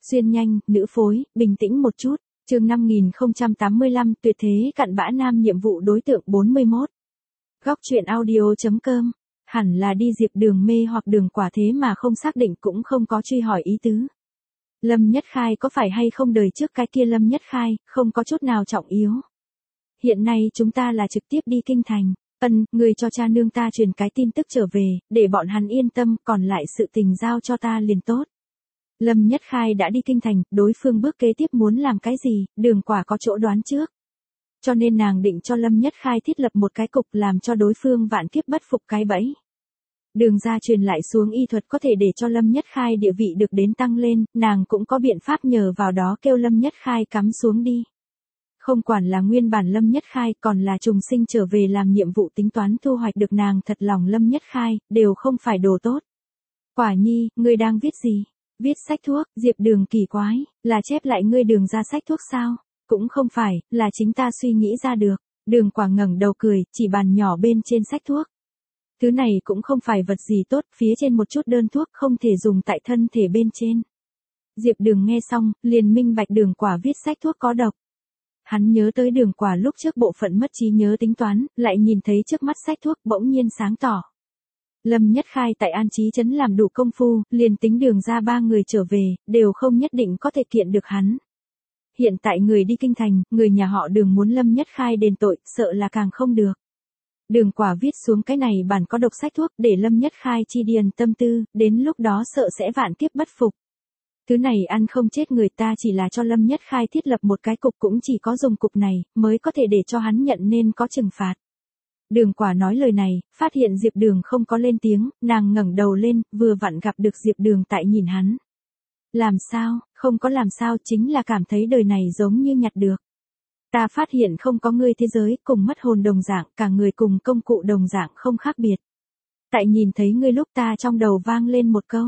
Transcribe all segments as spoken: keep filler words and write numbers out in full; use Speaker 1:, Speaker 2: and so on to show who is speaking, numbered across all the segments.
Speaker 1: Xuyên nhanh, nữ phối, bình tĩnh một chút. Chương năm nghìn không trăm tám mươi lăm, tuyệt thế cặn bã nam nhiệm vụ đối tượng bốn mươi mốt. Góc truyện audio.com. Hẳn là đi Diệp Đường mê hoặc Đường Quả thế mà không xác định cũng không có truy hỏi ý tứ. Lâm Nhất Khai có phải hay không đời trước cái kia Lâm Nhất Khai, không có chút nào trọng yếu. Hiện nay chúng ta là trực tiếp đi kinh thành. Ân, người cho cha nương ta truyền cái tin tức trở về, để bọn hắn yên tâm, còn lại sự tình giao cho ta liền tốt. Lâm Nhất Khai đã đi kinh thành, đối phương bước kế tiếp muốn làm cái gì, Đường Quả có chỗ đoán trước. Cho nên nàng định cho Lâm Nhất Khai thiết lập một cái cục làm cho đối phương vạn kiếp bất phục cái bẫy. Đường gia truyền lại xuống y thuật có thể để cho Lâm Nhất Khai địa vị được đến tăng lên, nàng cũng có biện pháp nhờ vào đó kêu Lâm Nhất Khai cắm xuống đi. Không quản là nguyên bản Lâm Nhất Khai còn là trùng sinh trở về làm nhiệm vụ tính toán thu hoạch được nàng thật lòng Lâm Nhất Khai, đều không phải đồ tốt. Quả nhi, ngươi đang viết gì? Viết sách thuốc, Diệp Đường kỳ quái, là chép lại ngươi Đường ra sách thuốc sao? Cũng không phải, là chính ta suy nghĩ ra được. Đường Quả ngẩng đầu cười, chỉ bàn nhỏ bên trên sách thuốc. Thứ này cũng không phải vật gì tốt, phía trên một chút đơn thuốc không thể dùng tại thân thể bên trên. Diệp Đường nghe xong, liền minh bạch Đường Quả viết sách thuốc có độc. Hắn nhớ tới Đường Quả lúc trước bộ phận mất trí nhớ tính toán, lại nhìn thấy trước mắt sách thuốc bỗng nhiên sáng tỏ. Lâm Nhất Khai tại An Chí Trấn làm đủ công phu, liền tính Đường ra ba người trở về, đều không nhất định có thể kiện được hắn. Hiện tại người đi kinh thành, người nhà họ Đường muốn Lâm Nhất Khai đền tội, sợ là càng không được. Đường Quả viết xuống cái này bản có độc sách thuốc để Lâm Nhất Khai chi điền tâm tư, đến lúc đó sợ sẽ vạn kiếp bất phục. Thứ này ăn không chết người ta, chỉ là cho Lâm Nhất Khai thiết lập một cái cục, cũng chỉ có dùng cục này, mới có thể để cho hắn nhận nên có trừng phạt. Đường Quả nói lời này, phát hiện Diệp Đường không có lên tiếng, nàng ngẩng đầu lên, vừa vặn gặp được Diệp Đường tại nhìn hắn. Làm sao, không có làm sao, chính là cảm thấy đời này giống như nhặt được. Ta phát hiện không có ngươi thế giới, cùng mất hồn đồng dạng, cả người cùng công cụ đồng dạng không khác biệt. Tại nhìn thấy ngươi lúc ta trong đầu vang lên một câu.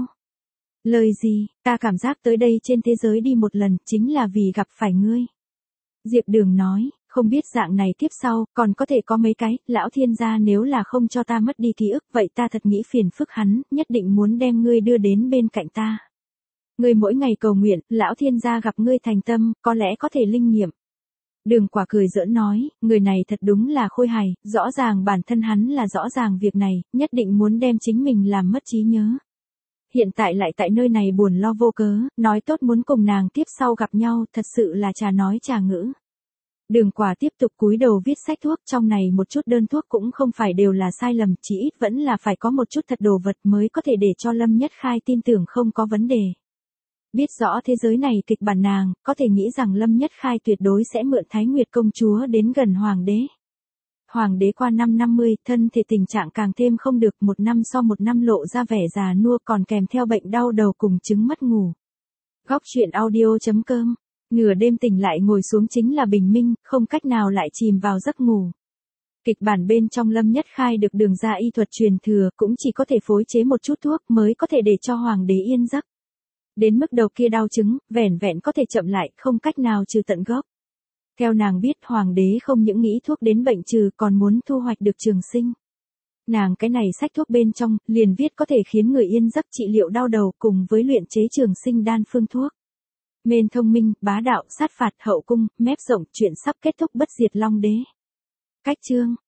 Speaker 1: Lời gì, ta cảm giác tới đây trên thế giới đi một lần, chính là vì gặp phải ngươi. Diệp Đường nói, không biết dạng này tiếp sau, còn có thể có mấy cái, lão thiên gia nếu là không cho ta mất đi ký ức, vậy ta thật nghĩ phiền phức hắn, nhất định muốn đem ngươi đưa đến bên cạnh ta. Ngươi mỗi ngày cầu nguyện, lão thiên gia gặp ngươi thành tâm, có lẽ có thể linh nghiệm. Đường Quả cười giỡn nói, người này thật đúng là khôi hài, rõ ràng bản thân hắn là rõ ràng việc này, nhất định muốn đem chính mình làm mất trí nhớ. Hiện tại lại tại nơi này buồn lo vô cớ, nói tốt muốn cùng nàng tiếp sau gặp nhau, thật sự là trà nói trà ngữ. Đường Quả tiếp tục cúi đầu viết sách thuốc, trong này một chút đơn thuốc cũng không phải đều là sai lầm, chỉ ít vẫn là phải có một chút thật đồ vật mới có thể để cho Lâm Nhất Khai tin tưởng không có vấn đề. Biết rõ thế giới này kịch bản nàng, có thể nghĩ rằng Lâm Nhất Khai tuyệt đối sẽ mượn Thái Nguyệt công chúa đến gần Hoàng đế. Hoàng đế qua năm năm mươi, thân thể tình trạng càng thêm không được, một năm so một năm lộ ra vẻ già nua, còn kèm theo bệnh đau đầu cùng chứng mất ngủ. Góc truyện audio.com. Nửa đêm tỉnh lại ngồi xuống chính là bình minh, không cách nào lại chìm vào giấc ngủ. Kịch bản bên trong Lâm Nhất Khai được Đường ra y thuật truyền thừa, cũng chỉ có thể phối chế một chút thuốc mới có thể để cho Hoàng đế yên giấc. Đến mức đầu kia đau chứng, vẻn vẹn có thể chậm lại, không cách nào trừ tận gốc. Theo nàng biết, Hoàng đế không những nghĩ thuốc đến bệnh trừ, còn muốn thu hoạch được trường sinh. Nàng cái này sách thuốc bên trong, liền viết có thể khiến người yên giấc, trị liệu đau đầu, cùng với luyện chế trường sinh đan phương thuốc. Mên thông minh, bá đạo, sát phạt, hậu cung, mép rộng, chuyện sắp kết thúc bất diệt long đế. Cách chương.